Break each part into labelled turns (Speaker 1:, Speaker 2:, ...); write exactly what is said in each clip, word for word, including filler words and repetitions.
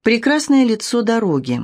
Speaker 1: Прекрасное лицо дороги.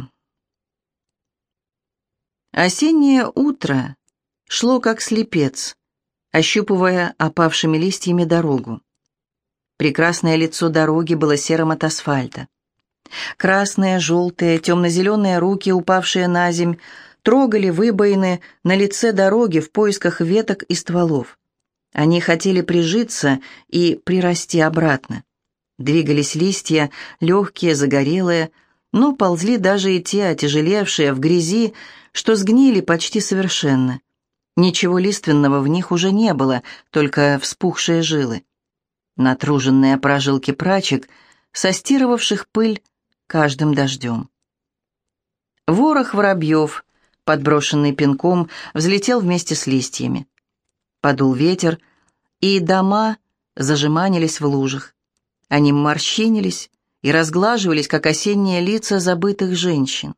Speaker 1: Осеннее утро шло как слепец, ощупывая опавшими листьями дорогу. Прекрасное лицо дороги было серым от асфальта. Красные, желтые, темно-зеленые руки, упавшие на земь, трогали выбоины на лице дороги в поисках веток и стволов. Они хотели прижиться и прирасти обратно. Двигались листья, легкие, загорелые, но ползли даже и те, отяжелевшие, в грязи, что сгнили почти совершенно. Ничего лиственного в них уже не было, только вспухшие жилы. Натруженные прожилки прачек, состирывавших пыль каждым дождем. Ворох воробьев, подброшенный пинком, взлетел вместе с листьями. Подул ветер, и дома зажеманились в лужах. Они морщинились и разглаживались, как осенние лица забытых женщин.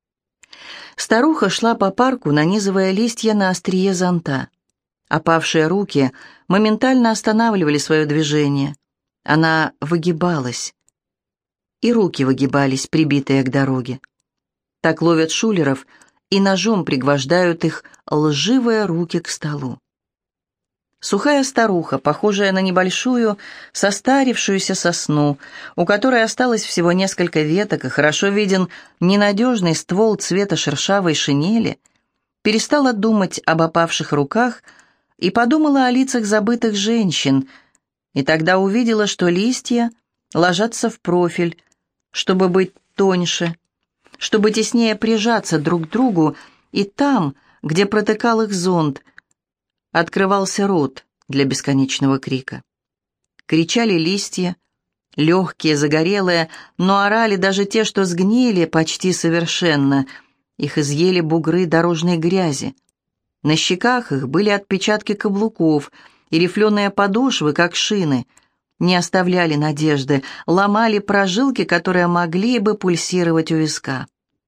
Speaker 1: Старуха шла по парку, нанизывая листья на острие зонта. Опавшие руки моментально останавливали свое движение. Она выгибалась. И руки выгибались, прибитые к дороге. Так ловят шулеров и ножом пригвождают их лживые руки к столу. Сухая старуха, похожая на небольшую, состарившуюся сосну, у которой осталось всего несколько веток и хорошо виден ненадежный ствол цвета шершавой шинели, перестала думать об опавших руках и подумала о лицах забытых женщин, и тогда увидела, что листья ложатся в профиль, чтобы быть тоньше, чтобы теснее прижаться друг к другу, и там, где протыкал их зонт, открывался рот для бесконечного крика. Кричали листья, легкие, загорелые, но орали даже те, что сгнили почти совершенно. Их изъели бугры дорожной грязи. На щеках их были отпечатки каблуков, и рифленые подошвы, как шины, не оставляли надежды, ломали прожилки, которые могли бы пульсировать у виска.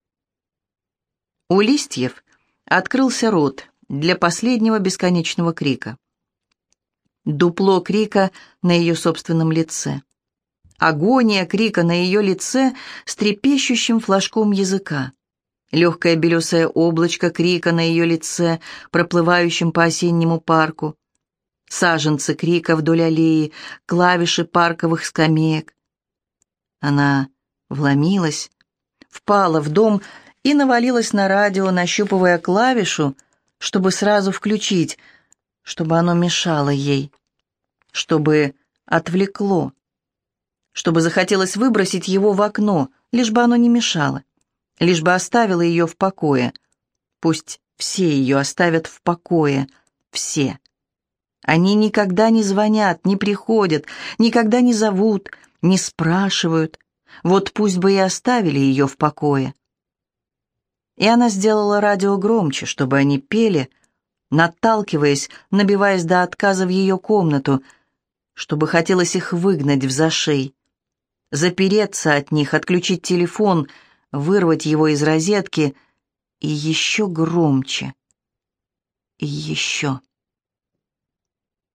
Speaker 1: У листьев открылся рот для последнего бесконечного крика. Дупло крика на ее собственном лице. Агония крика на ее лице с трепещущим флажком языка. Легкое белесое облачко крика на ее лице, проплывающем по осеннему парку. Саженцы крика вдоль аллеи, клавиши парковых скамеек. Она вломилась, впала в дом и навалилась на радио, нащупывая клавишу, чтобы сразу включить, чтобы оно мешало ей, чтобы отвлекло, чтобы захотелось выбросить его в окно, лишь бы оно не мешало, лишь бы оставило ее в покое. Пусть все ее оставят в покое, все. Они никогда не звонят, не приходят, никогда не зовут, не спрашивают. Вот пусть бы и оставили ее в покое. И она сделала радио громче, чтобы они пели, наталкиваясь, набиваясь до отказа в ее комнату, чтобы хотелось их выгнать в зашей, запереться от них, отключить телефон, вырвать его из розетки и еще громче, и еще.